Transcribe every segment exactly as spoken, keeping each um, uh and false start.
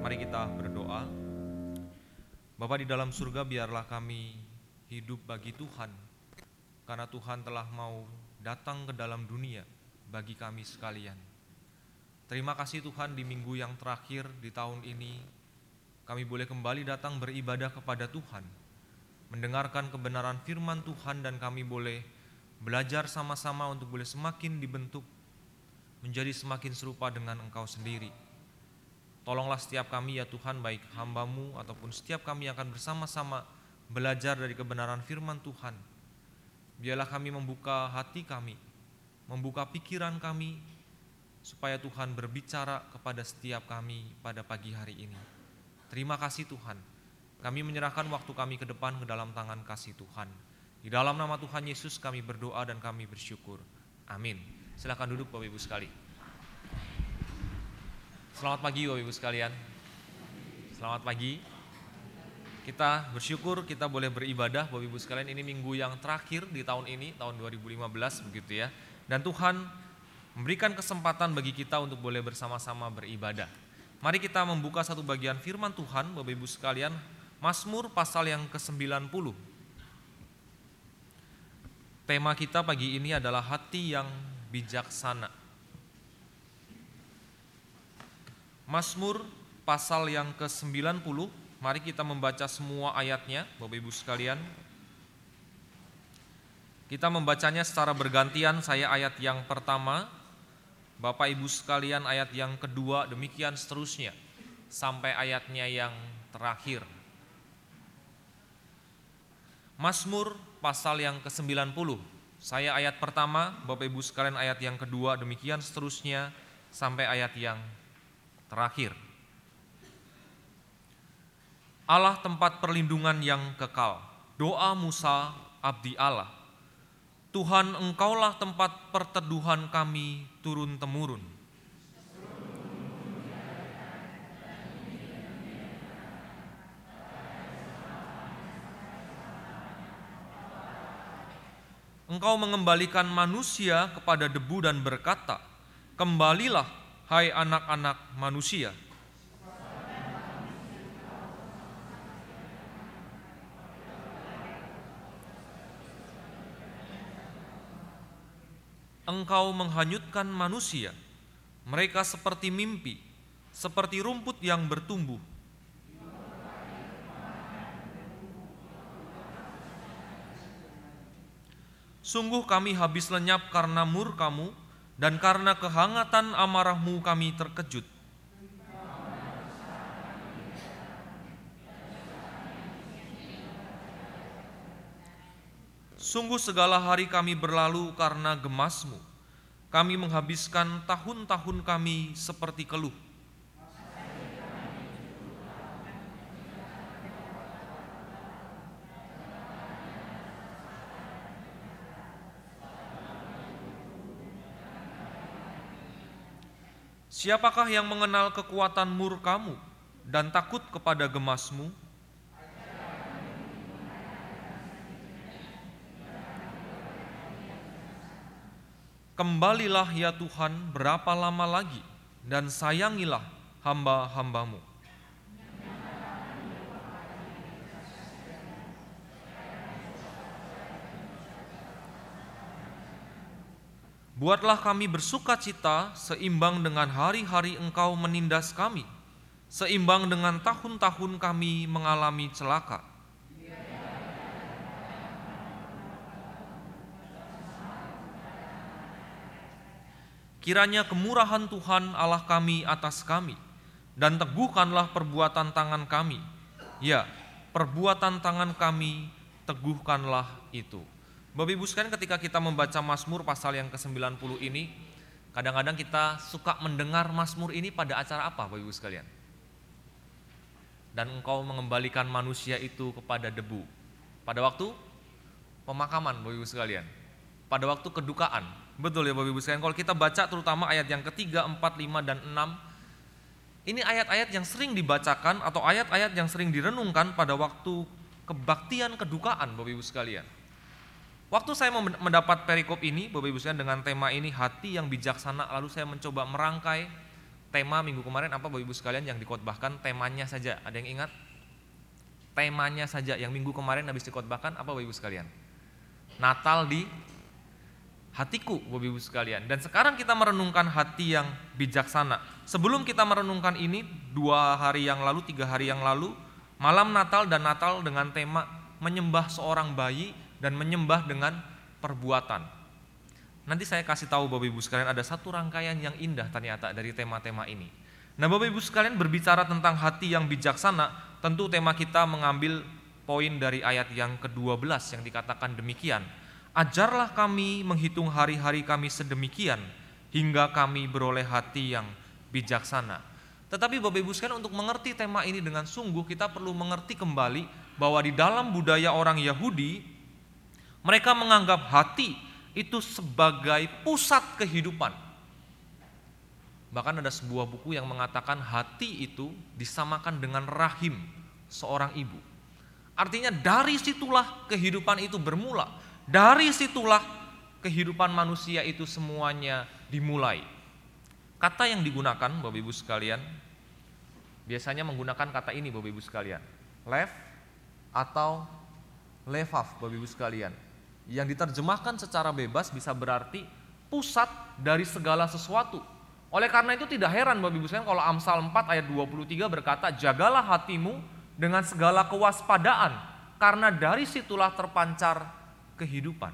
Mari kita berdoa. Bapa di dalam surga, biarlah kami hidup bagi Tuhan, karena Tuhan telah mau datang ke dalam dunia bagi kami sekalian. Terima kasih Tuhan, di minggu yang terakhir di tahun ini kami boleh kembali datang beribadah kepada Tuhan, mendengarkan kebenaran firman Tuhan, dan kami boleh belajar sama-sama untuk boleh semakin dibentuk menjadi semakin serupa dengan Engkau sendiri. Tolonglah setiap kami ya Tuhan, baik hamba-Mu ataupun setiap kami yang akan bersama-sama belajar dari kebenaran firman Tuhan. Biarlah kami membuka hati kami, membuka pikiran kami, supaya Tuhan berbicara kepada setiap kami pada pagi hari ini. Terima kasih Tuhan. Kami menyerahkan waktu kami ke depan ke dalam tangan kasih Tuhan. Di dalam nama Tuhan Yesus kami berdoa dan kami bersyukur. Amin. Silakan duduk Bapak Ibu sekali. Selamat pagi Bapak Ibu sekalian. Selamat pagi. Kita bersyukur kita boleh beribadah Bapak Ibu sekalian. Ini minggu yang terakhir di tahun ini, tahun dua ribu lima belas begitu ya. Dan Tuhan memberikan kesempatan bagi kita untuk boleh bersama-sama beribadah. Mari kita membuka satu bagian firman Tuhan Bapak Ibu sekalian, Mazmur pasal yang ke sembilan puluh. Tema kita pagi ini adalah hati yang bijaksana. Mazmur pasal yang ke sembilan puluh, mari kita membaca semua ayatnya Bapak Ibu sekalian. Kita membacanya secara bergantian, saya ayat yang pertama, Bapak Ibu sekalian ayat yang kedua, demikian seterusnya sampai ayatnya yang terakhir. Mazmur pasal yang ke sembilan puluh, saya ayat pertama, Bapak Ibu sekalian ayat yang kedua, demikian seterusnya sampai ayat yang terakhir. Allah tempat perlindungan yang kekal, doa Musa abdi Allah. Tuhan, Engkaulah tempat perteduhan kami turun-temurun. Engkau mengembalikan manusia kepada debu dan berkata, kembalilah hai anak-anak manusia. Engkau menghanyutkan manusia, mereka seperti mimpi, seperti rumput yang bertumbuh. Sungguh kami habis lenyap karena murka-Mu, dan karena kehangatan amarah-Mu kami terkejut. Sungguh segala hari kami berlalu karena gemas-Mu. Kami menghabiskan tahun-tahun kami seperti keluh. Siapakah yang mengenal kekuatan murka-Mu dan takut kepada gemas-Mu? Kembalilah ya Tuhan, berapa lama lagi, dan sayangilah hamba-hamba-Mu. Buatlah kami bersuka cita seimbang dengan hari-hari Engkau menindas kami, seimbang dengan tahun-tahun kami mengalami celaka. Kiranya kemurahan Tuhan Allah kami atas kami, dan teguhkanlah perbuatan tangan kami. Ya, perbuatan tangan kami teguhkanlah itu. Bapak Ibu sekalian, ketika kita membaca Mazmur pasal yang ke sembilan puluh ini, kadang-kadang kita suka mendengar Mazmur ini pada acara apa Bapak Ibu sekalian? Dan Engkau mengembalikan manusia itu kepada debu. Pada waktu pemakaman Bapak Ibu sekalian, pada waktu kedukaan. Betul ya Bapak Ibu sekalian, kalau kita baca terutama ayat yang ketiga, empat, lima, dan enam, ini ayat-ayat yang sering dibacakan atau ayat-ayat yang sering direnungkan pada waktu kebaktian kedukaan Bapak Ibu sekalian. Waktu saya mendapat perikop ini Bapak Ibu sekalian dengan tema ini hati yang bijaksana, lalu saya mencoba merangkai Tema minggu kemarin apa Bapak Ibu sekalian yang dikhotbahkan? Temanya saja, ada yang ingat? Temanya saja yang minggu kemarin habis dikhotbahkan apa Bapak Ibu sekalian? Natal di hatiku Bapak Ibu sekalian. Dan sekarang kita merenungkan hati yang bijaksana. Sebelum kita merenungkan ini, dua hari yang lalu, tiga hari yang lalu, malam Natal dan Natal dengan tema menyembah seorang bayi dan menyembah dengan perbuatan. Nanti saya kasih tahu Bapak Ibu sekalian ada satu rangkaian yang indah ternyata dari tema-tema ini. Nah Bapak Ibu sekalian berbicara tentang hati yang bijaksana, tentu tema kita mengambil poin dari ayat yang kedua belas yang dikatakan demikian. Ajarlah kami menghitung hari-hari kami sedemikian hingga kami beroleh hati yang bijaksana. Tetapi Bapak Ibu sekalian untuk mengerti tema ini dengan sungguh kita perlu mengerti kembali bahwa di dalam budaya orang Yahudi mereka menganggap hati itu sebagai pusat kehidupan. Bahkan ada sebuah buku yang mengatakan hati itu disamakan dengan rahim seorang ibu. Artinya dari situlah kehidupan itu bermula. Dari situlah kehidupan manusia itu semuanya dimulai. Kata yang digunakan Bapak Ibu sekalian biasanya menggunakan kata ini Bapak Ibu sekalian, lev atau levav Bapak Ibu sekalian, yang diterjemahkan secara bebas bisa berarti pusat dari segala sesuatu. Oleh karena itu tidak heran Bapak Ibu sekalian kalau Amsal empat ayat dua puluh tiga berkata, jagalah hatimu dengan segala kewaspadaan karena dari situlah terpancar kehidupan.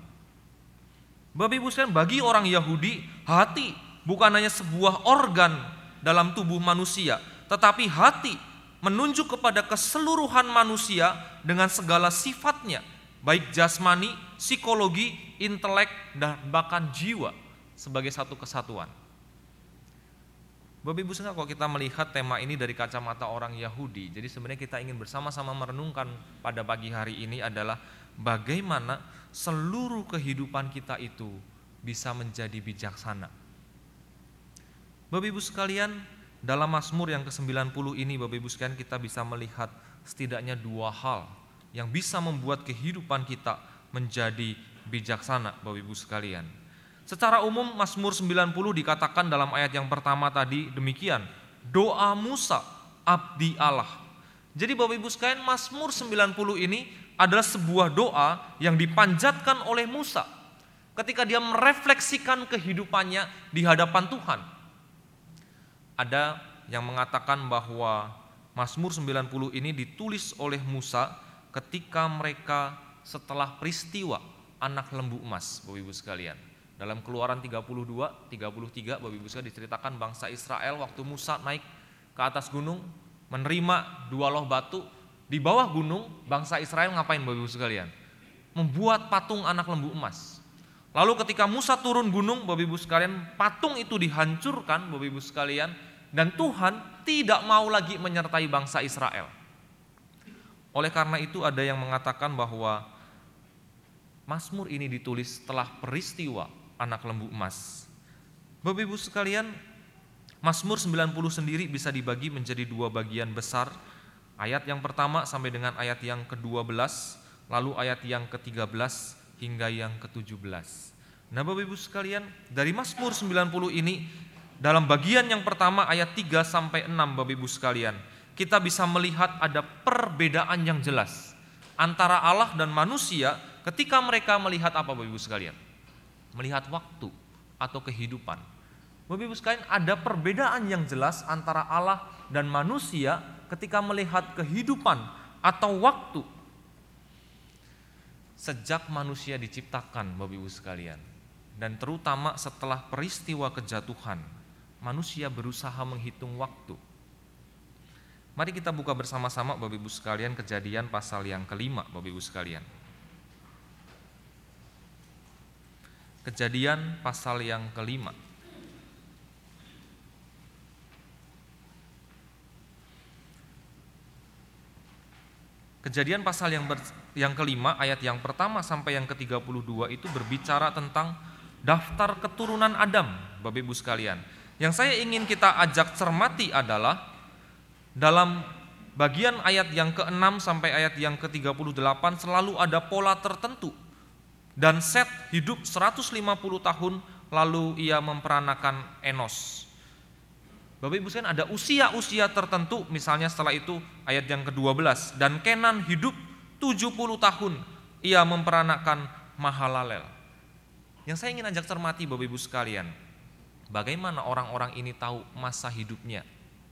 Bapak Ibu sekalian, bagi orang Yahudi hati bukan hanya sebuah organ dalam tubuh manusia, tetapi hati menunjuk kepada keseluruhan manusia dengan segala sifatnya, baik jasmani, psikologi, intelek, dan bahkan jiwa sebagai satu kesatuan. Bapak Ibu sekalian, kalau kita melihat tema ini dari kacamata orang Yahudi, jadi sebenarnya kita ingin bersama-sama merenungkan pada pagi hari ini adalah bagaimana seluruh kehidupan kita itu bisa menjadi bijaksana. Bapak Ibu sekalian, dalam Mazmur yang ke sembilan puluh ini Bapak Ibu sekalian kita bisa melihat setidaknya dua hal yang bisa membuat kehidupan kita menjadi bijaksana Bapak Ibu sekalian. Secara umum Mazmur sembilan puluh dikatakan dalam ayat yang pertama tadi demikian, doa Musa abdi Allah. Jadi Bapak Ibu sekalian, Mazmur sembilan puluh ini adalah sebuah doa yang dipanjatkan oleh Musa ketika dia merefleksikan kehidupannya di hadapan Tuhan. Ada yang mengatakan bahwa Mazmur sembilan puluh ini ditulis oleh Musa ketika mereka setelah peristiwa anak lembu emas Bapak Ibu sekalian. Dalam Keluaran tiga puluh dua, tiga puluh tiga Bapak Ibu sekalian diceritakan bangsa Israel waktu Musa naik ke atas gunung menerima dua loh batu. Di bawah gunung bangsa Israel ngapain Bapak Ibu sekalian? Membuat patung anak lembu emas. Lalu ketika Musa turun gunung Bapak Ibu sekalian, patung itu dihancurkan Bapak Ibu sekalian, dan Tuhan tidak mau lagi menyertai bangsa Israel. Oleh karena itu ada yang mengatakan bahwa Mazmur ini ditulis setelah peristiwa anak lembu emas. Bapak Ibu sekalian, Mazmur sembilan puluh sendiri bisa dibagi menjadi dua bagian besar. Ayat yang pertama sampai dengan ayat yang kedua belas, lalu ayat yang ketiga belas hingga yang ketujuh belas. Nah Bapak Ibu sekalian, dari Mazmur sembilan puluh ini dalam bagian yang pertama ayat tiga sampai enam Bapak Ibu sekalian, kita bisa melihat ada perbedaan yang jelas antara Allah dan manusia ketika mereka melihat apa Bapak Ibu sekalian? Melihat waktu atau kehidupan. Bapak Ibu sekalian, ada perbedaan yang jelas antara Allah dan manusia ketika melihat kehidupan atau waktu. Sejak manusia diciptakan Bapak Ibu sekalian, dan terutama setelah peristiwa kejatuhan, manusia berusaha menghitung waktu. Mari kita buka bersama-sama Bapak Ibu sekalian Kejadian pasal yang kelima Bapak Ibu sekalian. Kejadian pasal yang kelima. Kejadian pasal yang ber, yang kelima ayat yang pertama sampai yang ke tiga puluh dua itu berbicara tentang daftar keturunan Adam Bapak Ibu sekalian. Yang saya ingin kita ajak cermati adalah dalam bagian ayat yang keenam sampai ayat yang ke tiga puluh delapan selalu ada pola tertentu. Dan Set hidup seratus lima puluh tahun lalu ia memperanakan Enos. Bapak Ibu sekalian, ada usia-usia tertentu, misalnya setelah itu ayat yang kedua belas, dan Kenan hidup tujuh puluh tahun, ia memperanakan Mahalalel. Yang saya ingin ajak cermati Bapak Ibu sekalian, bagaimana orang-orang ini tahu masa hidupnya?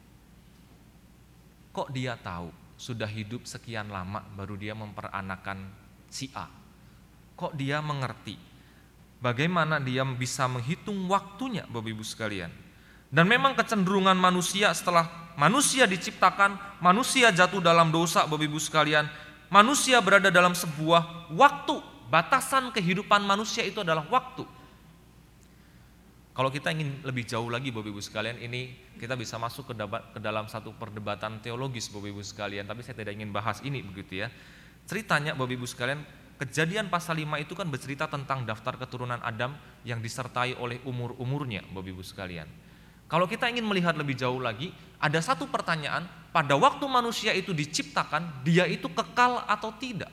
Kok dia tahu sudah hidup sekian lama baru dia memperanakan si A? Kok dia mengerti? Bagaimana dia bisa menghitung waktunya Bapak Ibu sekalian? Dan memang kecenderungan manusia setelah manusia diciptakan, manusia jatuh dalam dosa Bapak Ibu sekalian, manusia berada dalam sebuah waktu, batasan kehidupan manusia itu adalah waktu. Kalau kita ingin lebih jauh lagi Bapak Ibu sekalian, ini kita bisa masuk ke, dapat, ke dalam satu perdebatan teologis Bapak Ibu sekalian, tapi saya tidak ingin bahas ini begitu ya. Ceritanya Bapak Ibu sekalian, Kejadian pasal lima itu kan bercerita tentang daftar keturunan Adam yang disertai oleh umur-umurnya Bapak Ibu sekalian. Kalau kita ingin melihat lebih jauh lagi, ada satu pertanyaan, pada waktu manusia itu diciptakan, dia itu kekal atau tidak?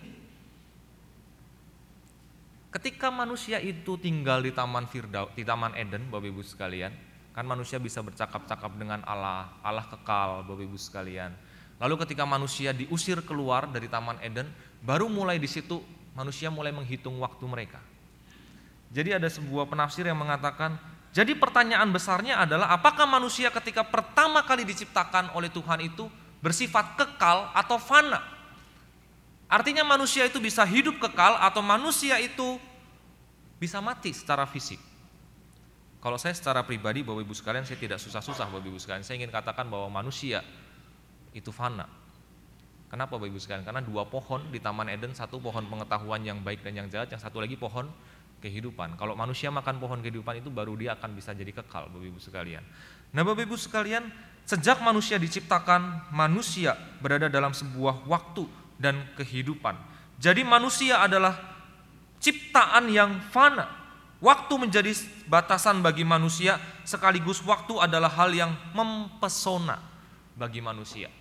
Ketika manusia itu tinggal di Taman Firdaus, di Taman Eden, Bapak Ibu sekalian, kan manusia bisa bercakap-cakap dengan Allah, Allah kekal, Bapak Ibu sekalian. Lalu ketika manusia diusir keluar dari Taman Eden, baru mulai di situ manusia mulai menghitung waktu mereka. Jadi ada sebuah penafsir yang mengatakan, jadi pertanyaan besarnya adalah apakah manusia ketika pertama kali diciptakan oleh Tuhan itu bersifat kekal atau fana? Artinya manusia itu bisa hidup kekal atau manusia itu bisa mati secara fisik. Kalau saya secara pribadi Bapak Ibu sekalian, saya tidak susah-susah Bapak Ibu sekalian, saya ingin katakan bahwa manusia itu fana. Kenapa Bapak Ibu sekalian? Karena dua pohon di Taman Eden, satu pohon pengetahuan yang baik dan yang jahat, yang satu lagi pohon kehidupan. Kalau manusia makan pohon kehidupan itu baru dia akan bisa jadi kekal Bapak Ibu sekalian. Nah Bapak Ibu sekalian, sejak manusia diciptakan, manusia berada dalam sebuah waktu dan kehidupan. Jadi manusia adalah ciptaan yang fana. Waktu menjadi batasan bagi manusia, sekaligus waktu adalah hal yang mempesona bagi manusia.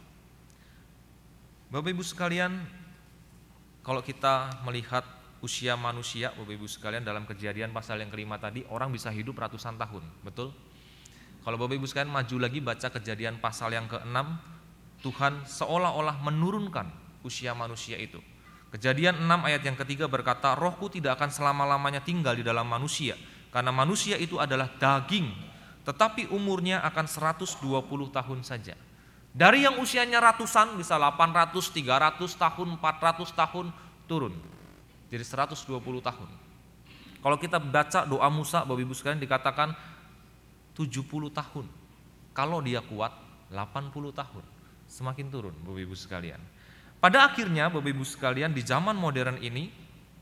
Bapak Ibu sekalian, kalau kita melihat usia manusia, Bapak Ibu sekalian, dalam Kejadian pasal yang kelima tadi, orang bisa hidup ratusan tahun, betul? Kalau Bapak Ibu sekalian maju lagi baca Kejadian pasal yang keenam, Tuhan seolah-olah menurunkan usia manusia itu. Kejadian enam ayat yang ketiga berkata, Rohku tidak akan selama-lamanya tinggal di dalam manusia, karena manusia itu adalah daging, tetapi umurnya akan seratus dua puluh tahun saja. Dari yang usianya ratusan, bisa delapan ratus, tiga ratus tahun, empat ratus tahun, turun jadi seratus dua puluh tahun. Kalau kita baca doa Musa, Bapak Ibu sekalian, dikatakan tujuh puluh tahun. Kalau dia kuat, delapan puluh tahun. Semakin turun Bapak Ibu sekalian. Pada akhirnya Bapak Ibu sekalian, di zaman modern ini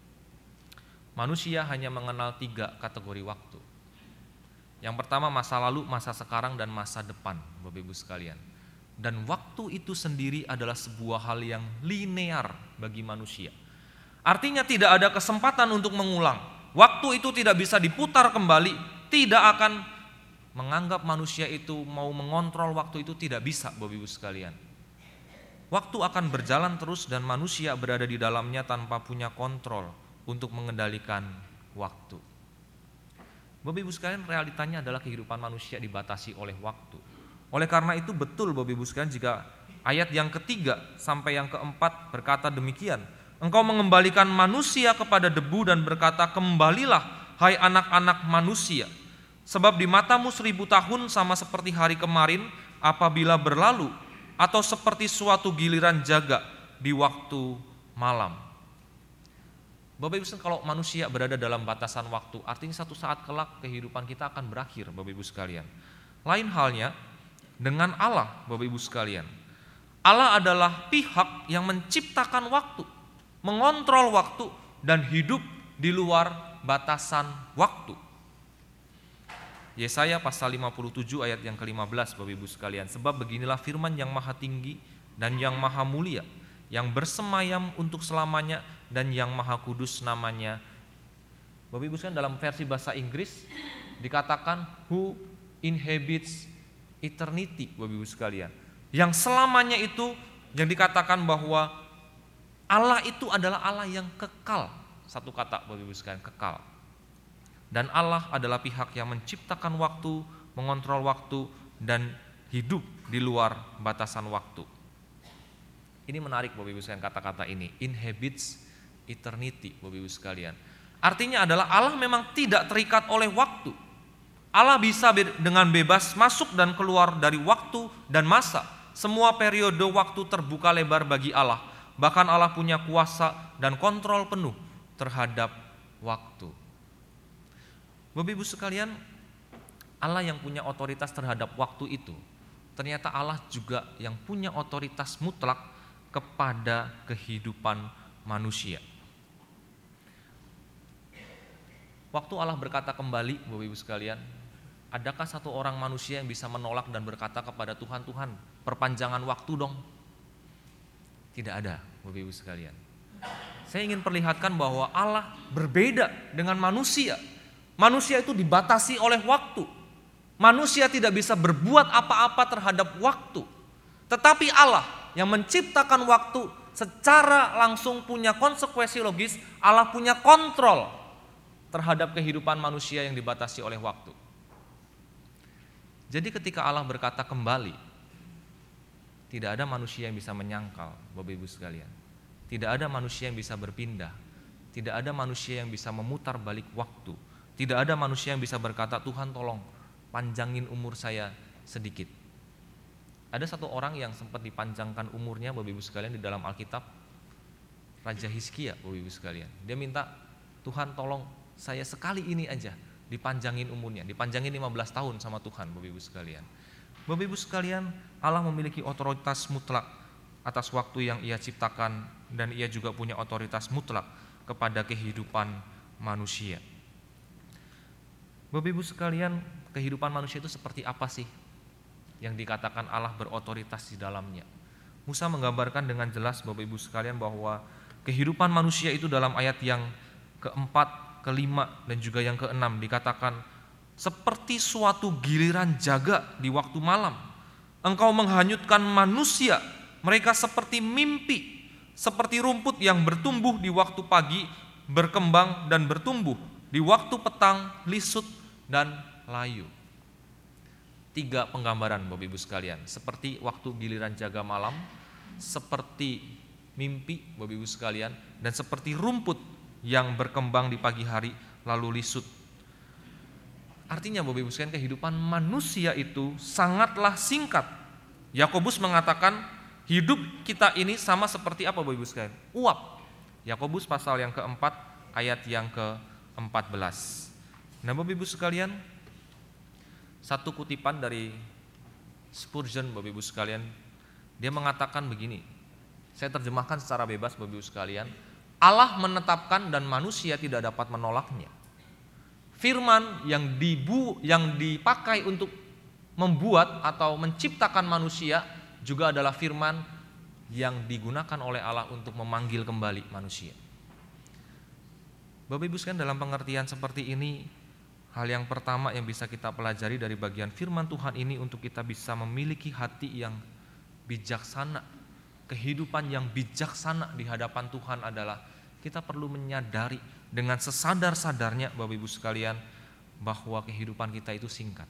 manusia hanya mengenal tiga kategori waktu. Yang pertama masa lalu, masa sekarang, dan masa depan Bapak Ibu sekalian. Dan waktu itu sendiri adalah sebuah hal yang linear bagi manusia. Artinya tidak ada kesempatan untuk mengulang. Waktu itu tidak bisa diputar kembali, tidak akan menganggap manusia itu mau mengontrol waktu itu, tidak bisa Bapak Ibu sekalian. Waktu akan berjalan terus dan manusia berada di dalamnya tanpa punya kontrol untuk mengendalikan waktu. Bapak Ibu sekalian, realitanya adalah kehidupan manusia dibatasi oleh waktu. Oleh karena itu betul Bapak Ibu sekalian jika ayat yang ketiga sampai yang keempat berkata demikian, Engkau mengembalikan manusia kepada debu dan berkata, kembalilah hai anak-anak manusia, sebab di matamu seribu tahun sama seperti hari kemarin apabila berlalu, atau seperti suatu giliran jaga di waktu malam. Bapak Ibu sekalian, kalau manusia berada dalam batasan waktu, artinya satu saat kelak kehidupan kita akan berakhir Bapak Ibu sekalian. Lain halnya dengan Allah Bapak Ibu sekalian. Allah adalah pihak yang menciptakan waktu, mengontrol waktu, dan hidup di luar batasan waktu. Yesaya pasal lima puluh tujuh ayat yang kelima belas Bapak Ibu sekalian, sebab beginilah firman yang maha tinggi dan yang maha mulia, yang bersemayam untuk selamanya dan yang maha kudus namanya. Bapak Ibu sekalian, dalam versi bahasa Inggris dikatakan who inhabits eternity Bapak Ibu sekalian. Yang selamanya itu yang dikatakan bahwa Allah itu adalah Allah yang kekal. Satu kata Bapak Ibu sekalian, kekal. Dan Allah adalah pihak yang menciptakan waktu, mengontrol waktu, dan hidup di luar batasan waktu. Ini menarik Bapak Ibu sekalian kata-kata ini, inhabits eternity Bapak Ibu sekalian. Artinya adalah Allah memang tidak terikat oleh waktu. Allah bisa dengan bebas masuk dan keluar dari waktu dan masa. Semua periode waktu terbuka lebar bagi Allah. Bahkan Allah punya kuasa dan kontrol penuh terhadap waktu. Bapak Ibu sekalian, Allah yang punya otoritas terhadap waktu itu, ternyata Allah juga yang punya otoritas mutlak kepada kehidupan manusia. Waktu Allah berkata kembali, Bapak Ibu sekalian, adakah satu orang manusia yang bisa menolak dan berkata kepada Tuhan, Tuhan, perpanjangan waktu dong? Tidak ada, Bapak Ibu sekalian. Saya ingin perlihatkan bahwa Allah berbeda dengan manusia. Manusia itu dibatasi oleh waktu. Manusia tidak bisa berbuat apa-apa terhadap waktu. Tetapi Allah yang menciptakan waktu secara langsung punya konsekuensi logis, Allah punya kontrol terhadap kehidupan manusia yang dibatasi oleh waktu. Jadi ketika Allah berkata kembali, tidak ada manusia yang bisa menyangkal, Bapak Ibu sekalian. Tidak ada manusia yang bisa berpindah. Tidak ada manusia yang bisa memutar balik waktu. Tidak ada manusia yang bisa berkata, Tuhan tolong panjangin umur saya sedikit. Ada satu orang yang sempat dipanjangkan umurnya, Bapak Ibu sekalian, di dalam Alkitab, Raja Hizkia, Bapak Ibu sekalian. Dia minta, Tuhan tolong saya sekali ini aja dipanjangin umurnya, dipanjangin lima belas tahun sama Tuhan, Bapak Ibu sekalian. Bapak Ibu sekalian, Allah memiliki otoritas mutlak atas waktu yang Ia ciptakan, dan Ia juga punya otoritas mutlak kepada kehidupan manusia. Bapak Ibu sekalian, kehidupan manusia itu seperti apa sih yang dikatakan Allah berotoritas di dalamnya? Musa menggambarkan dengan jelas, Bapak Ibu sekalian, bahwa kehidupan manusia itu dalam ayat yang keempat, kelima, dan juga yang keenam dikatakan seperti suatu giliran jaga di waktu malam. Engkau menghanyutkan manusia, mereka seperti mimpi, seperti rumput yang bertumbuh di waktu pagi, berkembang dan bertumbuh, di waktu petang lisut dan layu. Tiga penggambaran Bapak Ibu sekalian, seperti waktu giliran jaga malam, seperti mimpi Bapak Ibu sekalian, dan seperti rumput yang berkembang di pagi hari lalu lisut. Artinya Bapak Ibu sekalian, kehidupan manusia itu sangatlah singkat. Yakobus mengatakan hidup kita ini sama seperti apa Bapak Ibu sekalian? Uap. Yakobus pasal yang keempat ayat yang keempat belas. Nah Bapak Ibu sekalian, satu kutipan dari Spurgeon Bapak Ibu sekalian, dia mengatakan begini. Saya terjemahkan secara bebas Bapak Ibu sekalian. Allah menetapkan dan manusia tidak dapat menolaknya. Firman yang dibu yang dipakai untuk membuat atau menciptakan manusia juga adalah firman yang digunakan oleh Allah untuk memanggil kembali manusia. Bapak Ibu sekalian, dalam pengertian seperti ini, hal yang pertama yang bisa kita pelajari dari bagian firman Tuhan ini untuk kita bisa memiliki hati yang bijaksana. Kehidupan yang bijaksana di hadapan Tuhan adalah kita perlu menyadari dengan sesadar-sadarnya Bapak Ibu sekalian bahwa kehidupan kita itu singkat.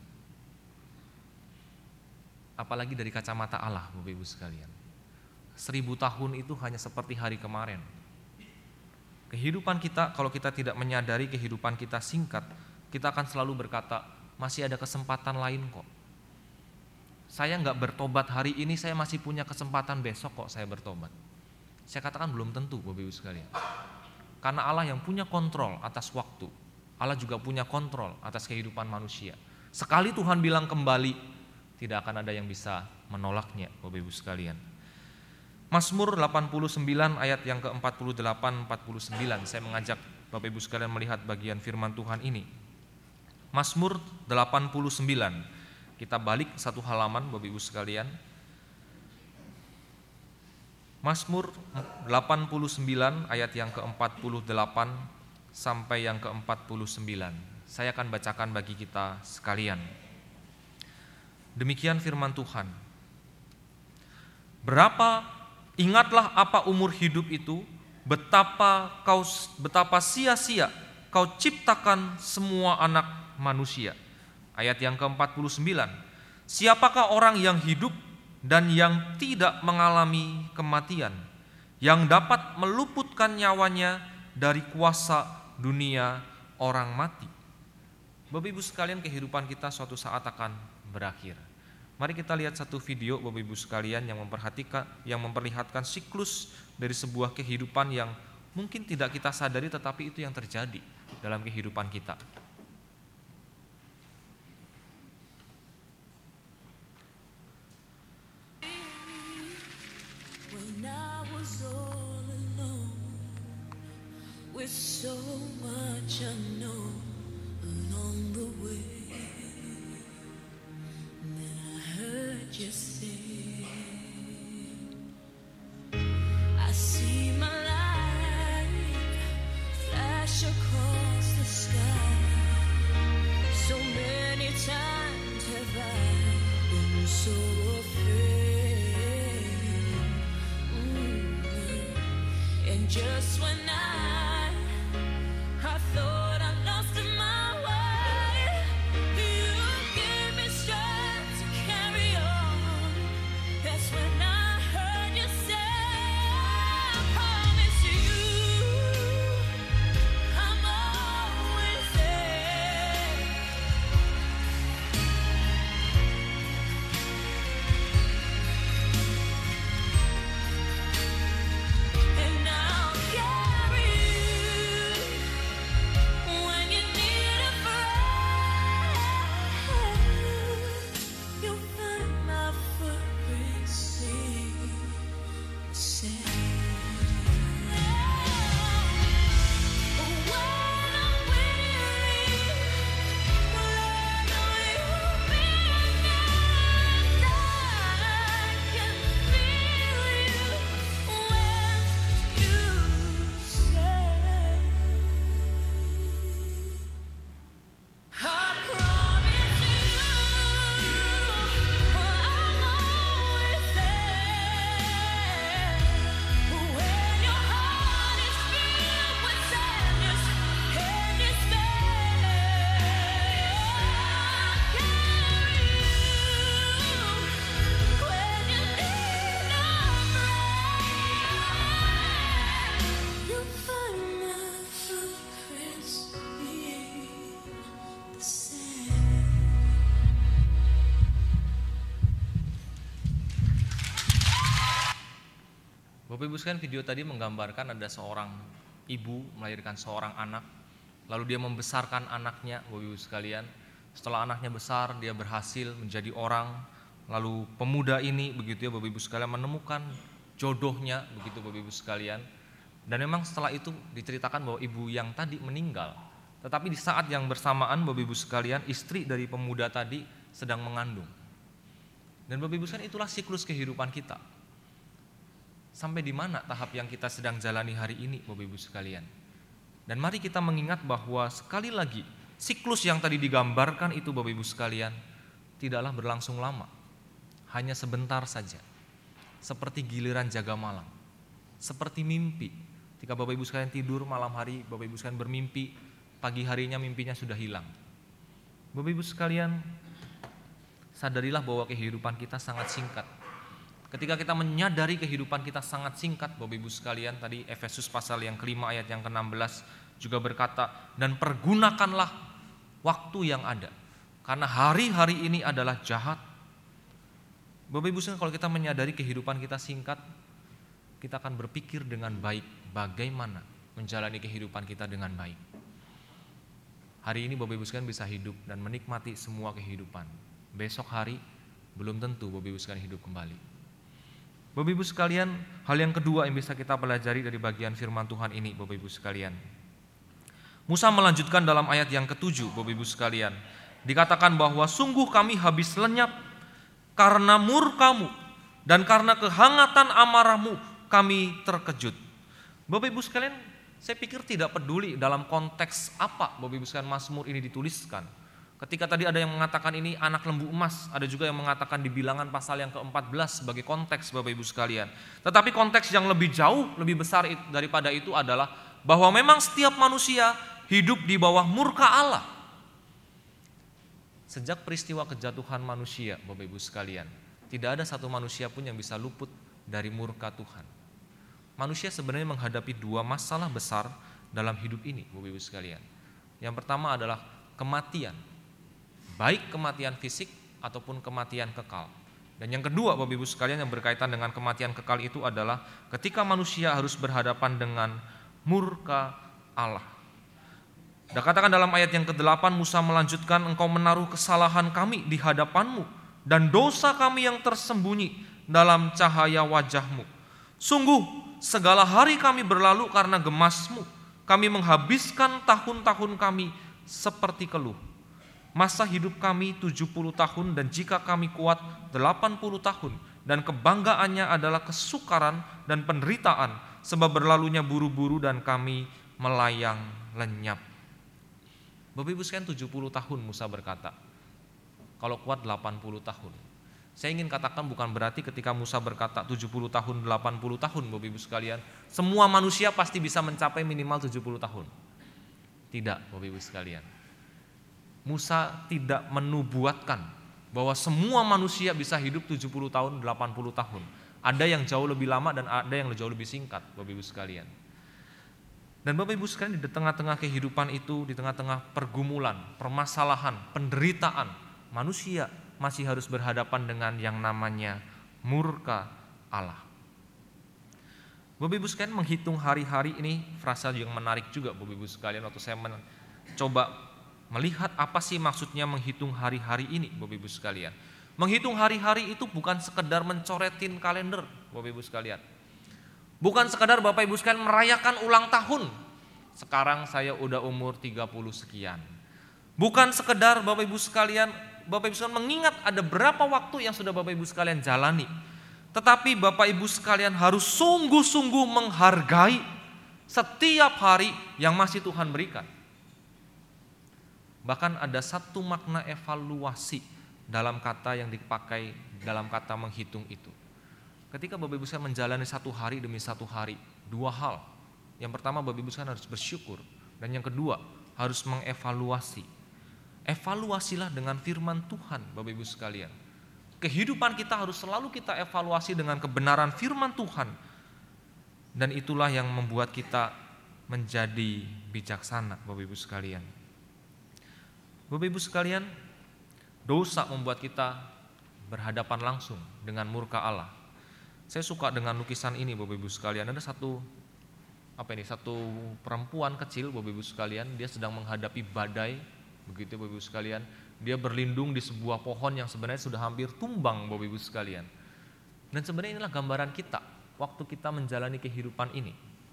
Apalagi dari kacamata Allah Bapak Ibu sekalian. Seribu tahun itu hanya seperti hari kemarin. Kehidupan kita, kalau kita tidak menyadari kehidupan kita singkat, kita akan selalu berkata, masih ada kesempatan lain kok. Saya nggak bertobat hari ini, saya masih punya kesempatan besok kok saya bertobat. Saya katakan belum tentu Bapak Ibu sekalian. Karena Allah yang punya kontrol atas waktu, Allah juga punya kontrol atas kehidupan manusia. Sekali Tuhan bilang kembali, tidak akan ada yang bisa menolaknya Bapak Ibu sekalian. Mazmur delapan puluh sembilan ayat yang ke empat puluh delapan empat puluh sembilan, saya mengajak Bapak Ibu sekalian melihat bagian firman Tuhan ini. Mazmur delapan puluh sembilan, kita balik satu halaman Bapak Ibu sekalian. Mazmur delapan puluh sembilan ayat yang ke empat puluh delapan sampai yang ke empat puluh sembilan. Saya akan bacakan bagi kita sekalian. Demikian firman Tuhan. Berapa, ingatlah apa umur hidup itu, betapa kau betapa sia-sia kau ciptakan semua anak manusia. Ayat yang ke empat puluh sembilan. Siapakah orang yang hidup dan yang tidak mengalami kematian, yang dapat meluputkan nyawanya dari kuasa dunia orang mati? Bapak Ibu sekalian, kehidupan kita suatu saat akan berakhir. Mari kita lihat satu video Bapak Ibu sekalian yang memperhatikan, yang memperlihatkan siklus dari sebuah kehidupan yang mungkin tidak kita sadari, tetapi itu yang terjadi dalam kehidupan kita. When I was all alone, with so much unknown along the way, then I heard you say, I see my light flash across the sky. So many times have I been so afraid. Mm. And just when I, I thought I lost my way, you gave me strength to carry on. That's when I heard you say, I promise you, I'm always there. And I'll carry you when you need a friend. You'll find my footprints in the sand. When I'm weary, when I know you'll be next, I can feel you when you say, I promise you, I'm always there. When your heart is filled with sadness and despair, I'll carry you when you need a friend. You'll find my footprints in the sand. Bapak Ibu sekalian, video tadi menggambarkan ada seorang ibu melahirkan seorang anak, lalu dia membesarkan anaknya. Bapak Ibu sekalian, setelah anaknya besar, dia berhasil menjadi orang. Lalu pemuda ini, begitu ya Bapak Ibu sekalian, menemukan jodohnya, begitu Bapak Ibu sekalian. Dan memang setelah itu diceritakan bahwa ibu yang tadi meninggal, tetapi di saat yang bersamaan Bapak Ibu sekalian, istri dari pemuda tadi sedang mengandung. Dan Bapak Ibu sekalian, itulah siklus kehidupan kita. Sampai di mana tahap yang kita sedang jalani hari ini Bapak Ibu sekalian. Dan mari kita mengingat bahwa sekali lagi siklus yang tadi digambarkan itu Bapak Ibu sekalian tidaklah berlangsung lama, hanya sebentar saja. Seperti giliran jaga malam, seperti mimpi. Ketika Bapak Ibu sekalian tidur malam hari, Bapak Ibu sekalian bermimpi, pagi harinya mimpinya sudah hilang. Bapak Ibu sekalian, sadarilah bahwa kehidupan kita sangat singkat. Ketika kita menyadari kehidupan kita sangat singkat, Bapak Ibu sekalian, tadi Efesus pasal yang kelima ayat yang keenam belas juga berkata, dan pergunakanlah waktu yang ada, karena hari-hari ini adalah jahat. Bapak Ibu sekalian, kalau kita menyadari kehidupan kita singkat, kita akan berpikir dengan baik bagaimana menjalani kehidupan kita dengan baik. Hari ini Bapak Ibu sekalian bisa hidup dan menikmati semua kehidupan. Besok hari belum tentu Bapak Ibu sekalian hidup kembali. Bapak Ibu sekalian, hal yang kedua yang bisa kita pelajari dari bagian firman Tuhan ini, Bapak Ibu sekalian. Musa melanjutkan dalam ayat yang ketujuh, Bapak Ibu sekalian. Dikatakan bahwa sungguh kami habis lenyap karena murkamu, dan karena kehangatan amarahmu kami terkejut. Bapak Ibu sekalian, saya pikir tidak peduli dalam konteks apa Bapak Ibu sekalian Mazmur ini dituliskan. Ketika tadi ada yang mengatakan ini anak lembu emas, ada juga yang mengatakan di Bilangan pasal yang keempat belas sebagai konteks Bapak Ibu sekalian. Tetapi konteks yang lebih jauh, lebih besar daripada itu adalah bahwa memang setiap manusia hidup di bawah murka Allah. Sejak peristiwa kejatuhan manusia, Bapak Ibu sekalian, tidak ada satu manusia pun yang bisa luput dari murka Tuhan. Manusia sebenarnya menghadapi dua masalah besar dalam hidup ini, Bapak Ibu sekalian. Yang pertama adalah kematian, baik kematian fisik ataupun kematian kekal. Dan yang kedua, Bapak Ibu sekalian, yang berkaitan dengan kematian kekal itu adalah ketika manusia harus berhadapan dengan murka Allah. Dan katakan dalam ayat yang kedelapan, Musa melanjutkan, engkau menaruh kesalahan kami di hadapanmu dan dosa kami yang tersembunyi dalam cahaya wajahmu. Sungguh segala hari kami berlalu karena gemasmu, kami menghabiskan tahun-tahun kami seperti keluh. Masa hidup kami tujuh puluh tahun dan jika kami kuat delapan puluh tahun, dan kebanggaannya adalah kesukaran dan penderitaan sebab berlalunya buru-buru dan kami melayang lenyap. Bapak Ibu sekalian, tujuh puluh tahun Musa berkata, kalau kuat delapan puluh tahun. Saya ingin katakan bukan berarti ketika Musa berkata tujuh puluh tahun, delapan puluh tahun, Bapak Ibu sekalian, semua manusia pasti bisa mencapai minimal tujuh puluh tahun. Tidak, Bapak Ibu sekalian. Musa tidak menubuatkan bahwa semua manusia bisa hidup tujuh puluh tahun, delapan puluh tahun. Ada yang jauh lebih lama dan ada yang jauh lebih singkat, Bapak Ibu sekalian. Dan Bapak Ibu sekalian, di tengah-tengah kehidupan itu, di tengah-tengah pergumulan, permasalahan, penderitaan, manusia masih harus berhadapan dengan yang namanya murka Allah. Bapak Ibu sekalian, menghitung hari-hari ini frasa yang menarik juga, Bapak Ibu sekalian. Waktu saya mencoba melihat apa sih maksudnya menghitung hari-hari ini, Bapak Ibu sekalian. Menghitung hari-hari itu bukan sekedar mencoretin kalender, Bapak Ibu sekalian. Bukan sekedar Bapak Ibu sekalian merayakan ulang tahun. Sekarang saya udah umur tiga puluh sekian. Bukan sekedar Bapak Ibu sekalian, Bapak Ibu sekalian mengingat ada berapa waktu yang sudah Bapak Ibu sekalian jalani. Tetapi Bapak Ibu sekalian harus sungguh-sungguh menghargai setiap hari yang masih Tuhan berikan. Bahkan ada satu makna evaluasi dalam kata yang dipakai dalam kata menghitung itu. Ketika Bapak Ibu sekalian menjalani satu hari demi satu hari, dua hal. Yang pertama, Bapak Ibu sekalian harus bersyukur, dan yang kedua harus mengevaluasi. Evaluasilah dengan firman Tuhan, Bapak Ibu sekalian. Kehidupan kita harus selalu kita evaluasi dengan kebenaran firman Tuhan. Dan itulah yang membuat kita menjadi bijaksana, Bapak Ibu sekalian. Bapak Ibu sekalian, dosa membuat kita berhadapan langsung dengan murka Allah. Saya suka dengan lukisan ini, Bapak Ibu sekalian. Ada satu apa ini? Satu perempuan kecil, Bapak Ibu sekalian, dia sedang menghadapi badai, begitu Bapak Ibu sekalian. Dia berlindung di sebuah pohon yang sebenarnya sudah hampir tumbang, Bapak Ibu sekalian. Dan sebenarnya inilah gambaran kita waktu kita menjalani kehidupan ini.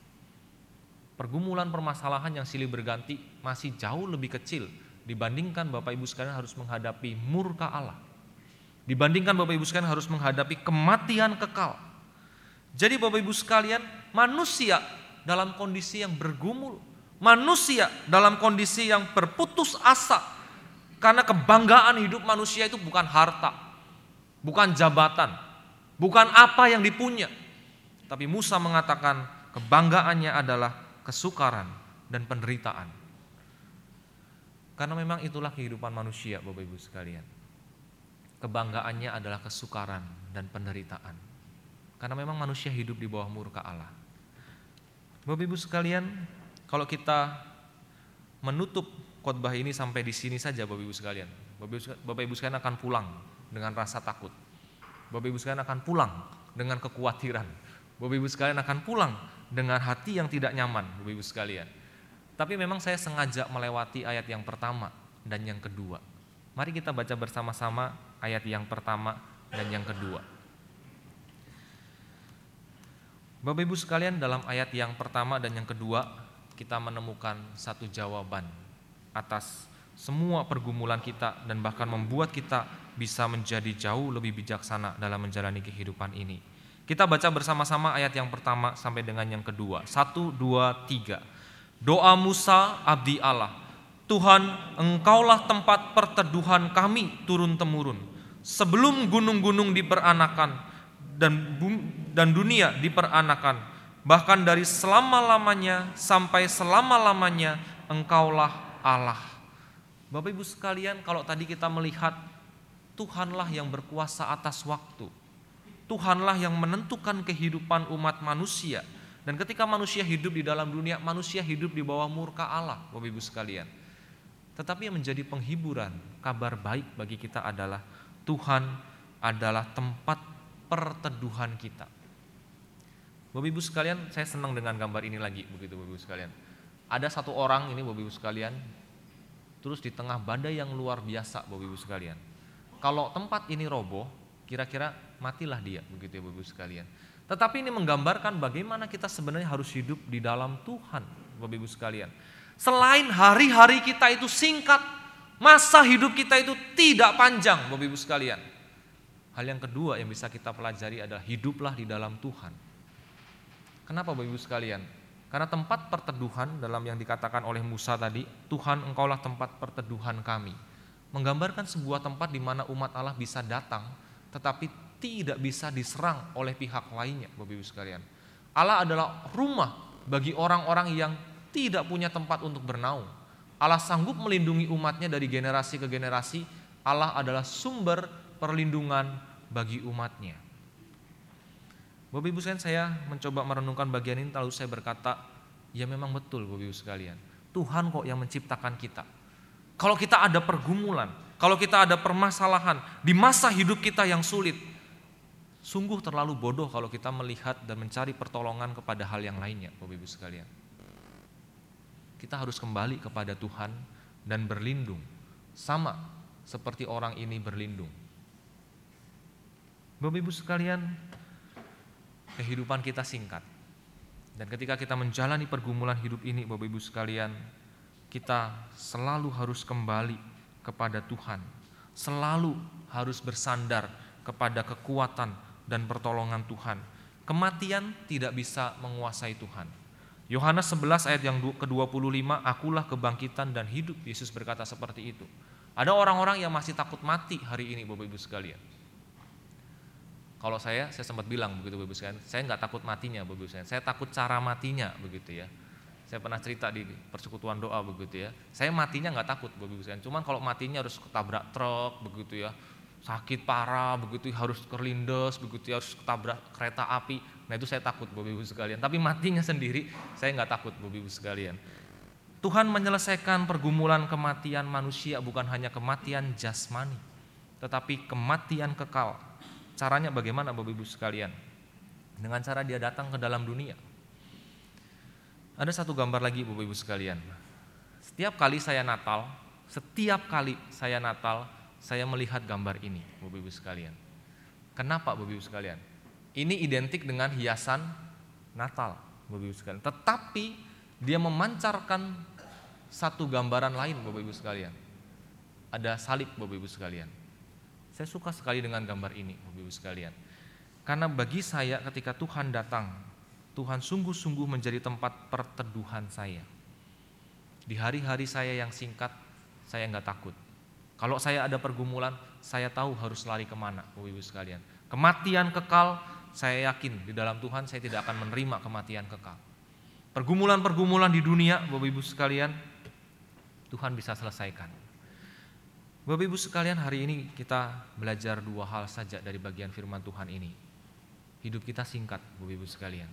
Pergumulan permasalahan yang silih berganti masih jauh lebih kecil dibandingkan Bapak Ibu sekalian harus menghadapi murka Allah. Dibandingkan Bapak Ibu sekalian harus menghadapi kematian kekal. Jadi Bapak Ibu sekalian, manusia dalam kondisi yang bergumul, manusia dalam kondisi yang berputus asa, karena kebanggaan hidup manusia itu bukan harta, bukan jabatan, bukan apa yang dipunya. Tapi Musa mengatakan kebanggaannya adalah kesukaran dan penderitaan. Karena memang itulah kehidupan manusia, Bapak Ibu sekalian. Kebanggaannya adalah kesukaran dan penderitaan. Karena memang manusia hidup di bawah murka Allah. Bapak Ibu sekalian, kalau kita menutup khotbah ini sampai di sini saja, Bapak Ibu sekalian, Bapak Ibu sekalian akan pulang dengan rasa takut. Bapak Ibu sekalian akan pulang dengan kekhawatiran. Bapak Ibu sekalian akan pulang dengan hati yang tidak nyaman, Bapak Ibu sekalian. Tapi memang saya sengaja melewati ayat yang pertama dan yang kedua. Mari kita baca bersama-sama ayat yang pertama dan yang kedua. Bapak Ibu sekalian, dalam ayat yang pertama dan yang kedua kita menemukan satu jawaban atas semua pergumulan kita dan bahkan membuat kita bisa menjadi jauh lebih bijaksana dalam menjalani kehidupan ini. Kita baca bersama-sama ayat yang pertama sampai dengan yang kedua. Satu, dua, tiga. Doa Musa, abdi Allah. Tuhan, Engkaulah tempat perteduhan kami turun-temurun. Sebelum gunung-gunung diperanakan dan dan dunia diperanakan, bahkan dari selama-lamanya sampai selama-lamanya Engkaulah Allah. Bapak Ibu sekalian, kalau tadi kita melihat Tuhanlah yang berkuasa atas waktu, Tuhanlah yang menentukan kehidupan umat manusia. Dan ketika manusia hidup di dalam dunia, manusia hidup di bawah murka Allah, Bapak Ibu sekalian. Tetapi yang menjadi penghiburan, kabar baik bagi kita adalah Tuhan adalah tempat perteduhan kita. Bapak Ibu sekalian, saya senang dengan gambar ini lagi, begitu Bapak Ibu sekalian. Ada satu orang ini Bapak Ibu sekalian, terus di tengah badai yang luar biasa Bapak Ibu sekalian. Kalau tempat ini roboh, kira-kira matilah dia, begitu ya Bapak Ibu sekalian. Tetapi ini menggambarkan bagaimana kita sebenarnya harus hidup di dalam Tuhan, Bapak Ibu sekalian. Selain hari-hari kita itu singkat, masa hidup kita itu tidak panjang, Bapak Ibu sekalian. Hal yang kedua yang bisa kita pelajari adalah hiduplah di dalam Tuhan. Kenapa Bapak Ibu sekalian? Karena tempat perteduhan dalam yang dikatakan oleh Musa tadi, Tuhan engkaulah tempat perteduhan kami. Menggambarkan sebuah tempat di mana umat Allah bisa datang, tetapi tidak bisa diserang oleh pihak lainnya, Bapak Ibu sekalian. Allah adalah rumah bagi orang-orang yang tidak punya tempat untuk bernaung. Allah sanggup melindungi umatnya dari generasi ke generasi. Allah adalah sumber perlindungan bagi umatnya. Bapak Ibu sekalian, saya mencoba merenungkan bagian ini, lalu saya berkata, ya memang betul Bapak Ibu sekalian. Tuhan kok yang menciptakan kita. Kalau kita ada pergumulan, kalau kita ada permasalahan di masa hidup kita yang sulit, sungguh terlalu bodoh kalau kita melihat dan mencari pertolongan kepada hal yang lainnya, Bapak Ibu sekalian. Kita harus kembali kepada Tuhan dan berlindung, sama seperti orang ini berlindung. Bapak Ibu sekalian, kehidupan kita singkat. Dan ketika kita menjalani pergumulan hidup ini, Bapak Ibu sekalian, kita selalu harus kembali kepada Tuhan. Selalu harus bersandar kepada kekuatan dan pertolongan Tuhan. Kematian tidak bisa menguasai Tuhan. Yohanes sebelas ayat yang ke dua puluh lima, akulah kebangkitan dan hidup. Yesus berkata seperti itu. Ada orang-orang yang masih takut mati hari ini Bapak Ibu sekalian. Kalau saya, saya sempat bilang begitu Bapak Ibu sekalian, saya nggak takut matinya Bapak Ibu sekalian, saya takut cara matinya begitu ya. Saya pernah cerita di persekutuan doa begitu ya. Saya matinya nggak takut Bapak Ibu sekalian, cuman kalau matinya harus ketabrak truk begitu ya, sakit parah begitu, harus terlindas begitu ya, harus ketabrak kereta api. Nah itu saya takut Bapak Ibu sekalian. Tapi matinya sendiri saya nggak takut Bapak Ibu sekalian. Tuhan menyelesaikan pergumulan kematian manusia bukan hanya kematian jasmani, tetapi kematian kekal. Caranya bagaimana Bapak Ibu sekalian? Dengan cara dia datang ke dalam dunia. Ada satu gambar lagi Bapak Ibu sekalian. Setiap kali saya Natal, setiap kali saya Natal, saya melihat gambar ini Bapak Ibu sekalian. Kenapa Bapak Ibu sekalian? Ini identik dengan hiasan Natal Bapak Ibu sekalian. Tetapi dia memancarkan satu gambaran lain Bapak Ibu sekalian. Ada salib Bapak Ibu sekalian. Saya suka sekali dengan gambar ini Bapak Ibu sekalian. Karena bagi saya ketika Tuhan datang, Tuhan sungguh-sungguh menjadi tempat perteduhan saya. Di hari-hari saya yang singkat, saya nggak takut. Kalau saya ada pergumulan, saya tahu harus lari kemana Bapak Ibu sekalian. Kematian kekal, saya yakin di dalam Tuhan saya tidak akan menerima kematian kekal. Pergumulan-pergumulan di dunia Bapak Ibu sekalian, Tuhan bisa selesaikan. Bapak Ibu sekalian, hari ini kita belajar dua hal saja dari bagian firman Tuhan ini. Hidup kita singkat Bapak Ibu sekalian.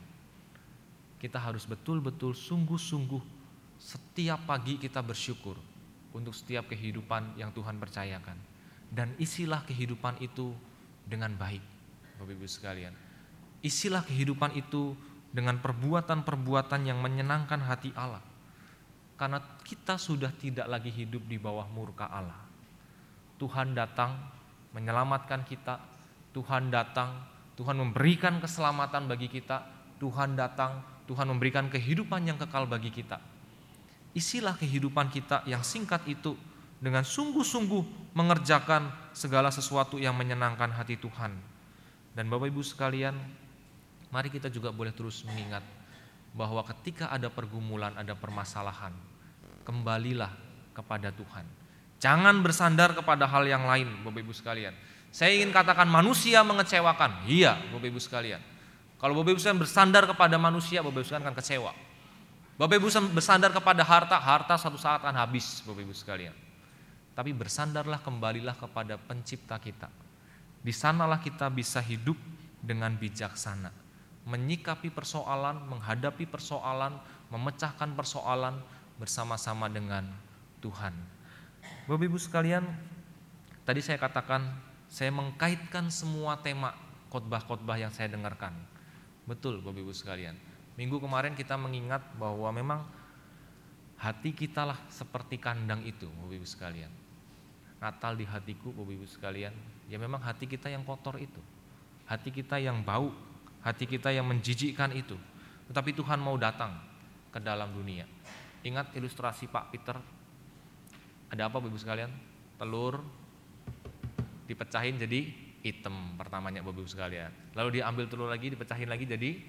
Kita harus betul-betul sungguh-sungguh setiap pagi kita bersyukur untuk setiap kehidupan yang Tuhan percayakan. Dan isilah kehidupan itu dengan baik Bapak Ibu sekalian. Isilah kehidupan itu dengan perbuatan-perbuatan yang menyenangkan hati Allah. Karena kita sudah tidak lagi hidup di bawah murka Allah. Tuhan datang menyelamatkan kita, Tuhan datang, Tuhan memberikan keselamatan bagi kita, Tuhan datang, Tuhan memberikan kehidupan yang kekal bagi kita. Isilah kehidupan kita yang singkat itu dengan sungguh-sungguh mengerjakan segala sesuatu yang menyenangkan hati Tuhan. Dan Bapak Ibu sekalian, mari kita juga boleh terus mengingat bahwa ketika ada pergumulan, ada permasalahan, kembalilah kepada Tuhan. Jangan bersandar kepada hal yang lain Bapak Ibu sekalian. Saya ingin katakan manusia mengecewakan. Iya Bapak Ibu sekalian. Kalau Bapak Ibu sekalian bersandar kepada manusia, Bapak Ibu sekalian akan kecewa. Bapak Ibu bersandar kepada harta, harta suatu saat akan habis Bapak Ibu sekalian. tapi bersandarlah kembalilah kepada pencipta kita. Di sanalah kita bisa hidup dengan bijaksana, menyikapi persoalan, menghadapi persoalan, memecahkan persoalan bersama-sama dengan Tuhan. Bapak Ibu sekalian, tadi saya katakan saya mengkaitkan semua tema khotbah-khotbah yang saya dengarkan. Betul Bapak Ibu sekalian. Minggu kemarin kita mengingat bahwa memang hati kita lah seperti kandang itu Bapak Ibu sekalian. Natal di hatiku Bapak Ibu sekalian, ya memang hati kita yang kotor itu. Hati kita yang bau, hati kita yang menjijikkan itu. Tetapi Tuhan mau datang ke dalam dunia. Ingat ilustrasi Pak Peter, ada apa Bapak Ibu sekalian? Telur dipecahin jadi hitam pertamanya Bapak Ibu sekalian. Lalu diambil telur lagi, dipecahin lagi jadi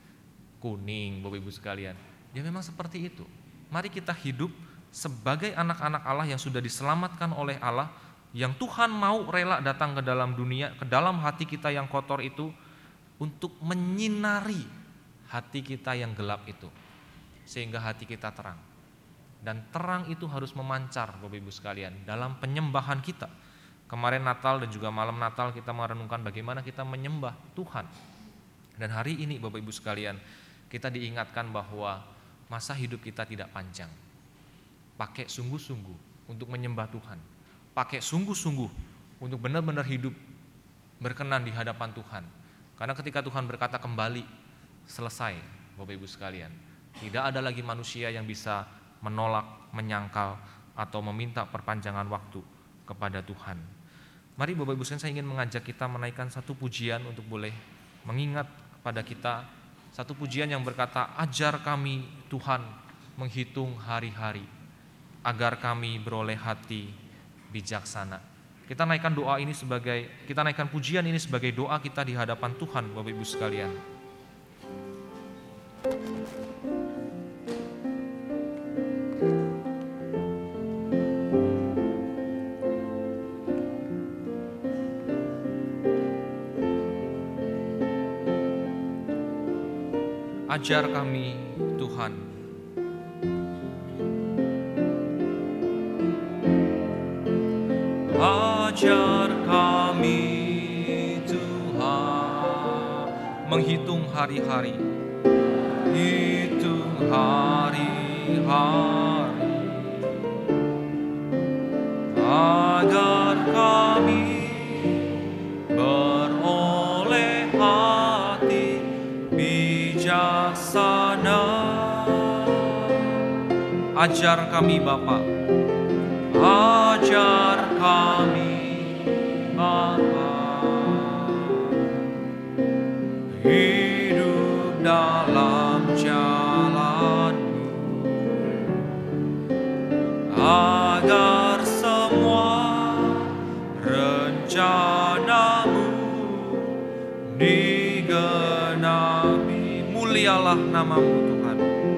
kuning Bapak Ibu sekalian. Ya memang seperti itu. Mari kita hidup sebagai anak-anak Allah yang sudah diselamatkan oleh Allah, yang Tuhan mau rela datang ke dalam dunia, ke dalam hati kita yang kotor itu, untuk menyinari hati kita yang gelap itu, sehingga hati kita terang. Dan terang itu harus memancar Bapak Ibu sekalian dalam penyembahan kita. Kemarin Natal dan juga malam Natal kita merenungkan bagaimana kita menyembah Tuhan. Dan hari ini Bapak Ibu sekalian, kita diingatkan bahwa masa hidup kita tidak panjang. Pakai sungguh-sungguh untuk menyembah Tuhan. Pakai sungguh-sungguh untuk benar-benar hidup berkenan di hadapan Tuhan. Karena ketika Tuhan berkata kembali, selesai Bapak Ibu sekalian. Tidak ada lagi manusia yang bisa menolak, menyangkal, atau meminta perpanjangan waktu kepada Tuhan. Mari Bapak Ibu sekalian, saya ingin mengajak kita menaikkan satu pujian untuk boleh mengingat pada kita. Satu pujian yang berkata, ajar kami Tuhan menghitung hari-hari, agar kami beroleh hati bijaksana. Kita naikkan doa ini sebagai, kita naikkan pujian ini sebagai doa kita di hadapan Tuhan Bapak Ibu sekalian. Ajar kami Tuhan Ajar kami Tuhan menghitung hari-hari, hitung hari-hari, agar kami beroleh hati bijaksana. Ajar kami Bapa, ajar kami Bapa, hidup dalam jalan-Mu, agar semua rencana-Mu digenapi. Mulialah nama-Mu Tuhan,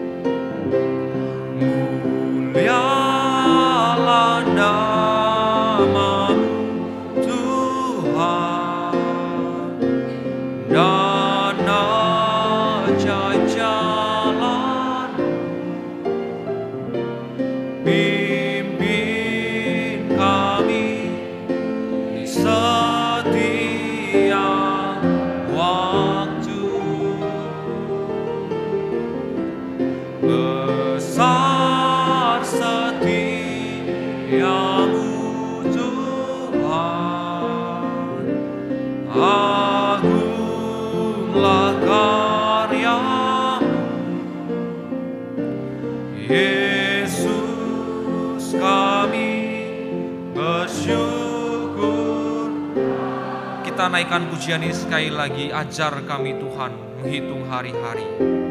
mulialah nama-Mu Tuhan, dan ajaib jalan, pimpin kami di setiap waktu. Besar setiamu Tuhan, agunglah karya-Mu, Yesus kami bersyukur. Kita naikkan pujian ini sekali lagi. Ajar kami Tuhan menghitung hari-hari,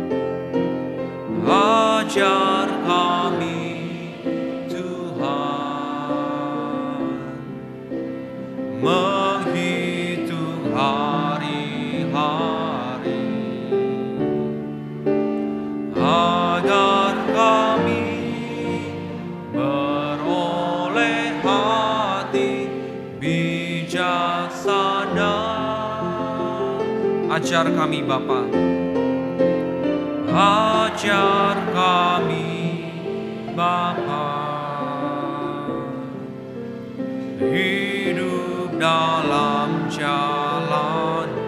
ajar kami Tuhan menghitung hari-hari, agar kami beroleh hati bijaksana. Ajar kami Bapa, ajar kami Bapa, hidup dalam jalan-Mu,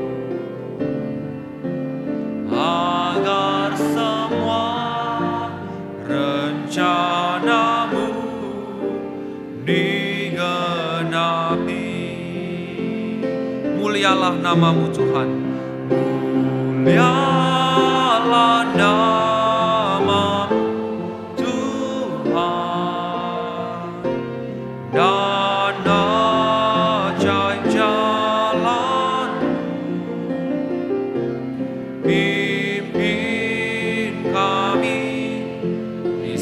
agar semua rencana-Mu digenapi. Mulialah nama-Mu Tuhan, mulialah nama-Mu Tuhan, dan ajaib jalan-Mu. Pimpin kami di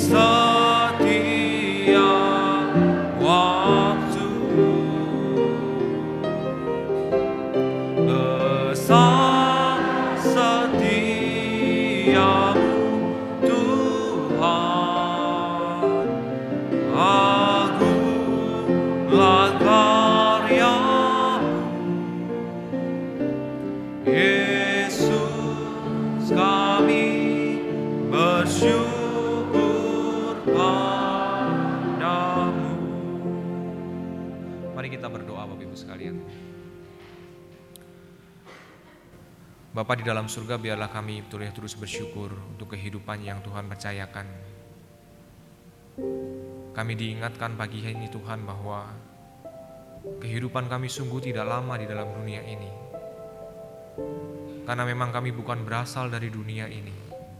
setiap waktu, besar setiamu Tuhan, agunglah karya-Mu. Yesus, kami bersyukur padamu. Mari kita berdoa Bapak Ibu sekalian. Bapa di dalam surga, biarlah kami terus bersyukur untuk kehidupan yang Tuhan percayakan. Kami diingatkan pagi ini Tuhan bahwa kehidupan kami sungguh tidak lama di dalam dunia ini. Karena memang kami bukan berasal dari dunia ini,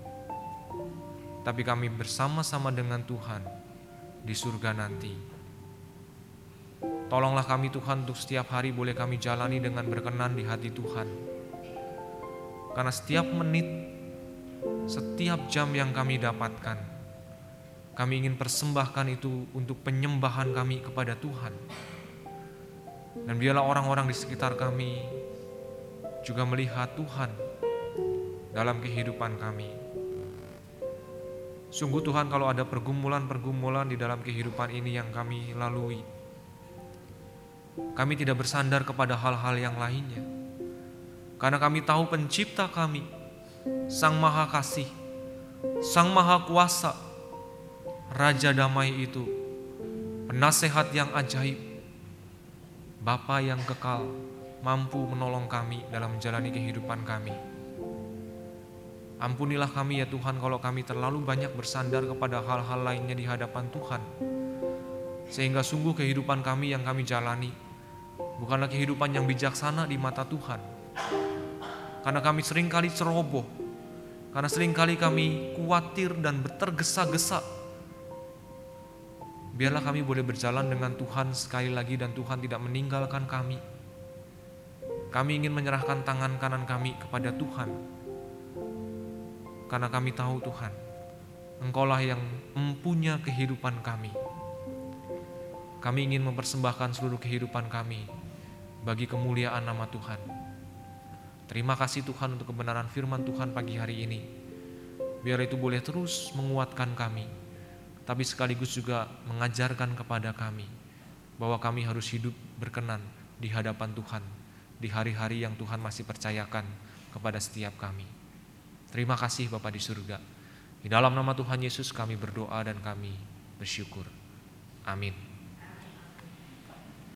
tapi kami bersama-sama dengan Tuhan di surga nanti. Tolonglah kami Tuhan untuk setiap hari boleh kami jalani dengan berkenan di hati Tuhan. Karena setiap menit, setiap jam yang kami dapatkan, kami ingin persembahkan itu untuk penyembahan kami kepada Tuhan. Dan biarlah orang-orang di sekitar kami juga melihat Tuhan dalam kehidupan kami. Sungguh Tuhan, kalau ada pergumulan-pergumulan di dalam kehidupan ini yang kami lalui, kami tidak bersandar kepada hal-hal yang lainnya. Karena kami tahu pencipta kami, Sang Maha Kasih, Sang Maha Kuasa, Raja Damai itu, penasehat yang ajaib, Bapa yang kekal, mampu menolong kami dalam menjalani kehidupan kami. Ampunilah kami ya Tuhan kalau kami terlalu banyak bersandar kepada hal-hal lainnya di hadapan Tuhan, sehingga sungguh kehidupan kami yang kami jalani bukanlah kehidupan yang bijaksana di mata Tuhan. Karena kami seringkali ceroboh, karena seringkali kami khawatir dan bertergesa-gesa. Biarlah kami boleh berjalan dengan Tuhan sekali lagi dan Tuhan tidak meninggalkan kami. Kami ingin menyerahkan tangan kanan kami kepada Tuhan. Karena kami tahu Tuhan, Engkaulah yang mempunyai kehidupan kami. Kami ingin mempersembahkan seluruh kehidupan kami bagi kemuliaan nama Tuhan. Terima kasih Tuhan untuk kebenaran firman Tuhan pagi hari ini. Biar itu boleh terus menguatkan kami, tapi sekaligus juga mengajarkan kepada kami bahwa kami harus hidup berkenan di hadapan Tuhan di hari-hari yang Tuhan masih percayakan kepada setiap kami. Terima kasih Bapa di surga. Di dalam nama Tuhan Yesus kami berdoa dan kami bersyukur. Amin.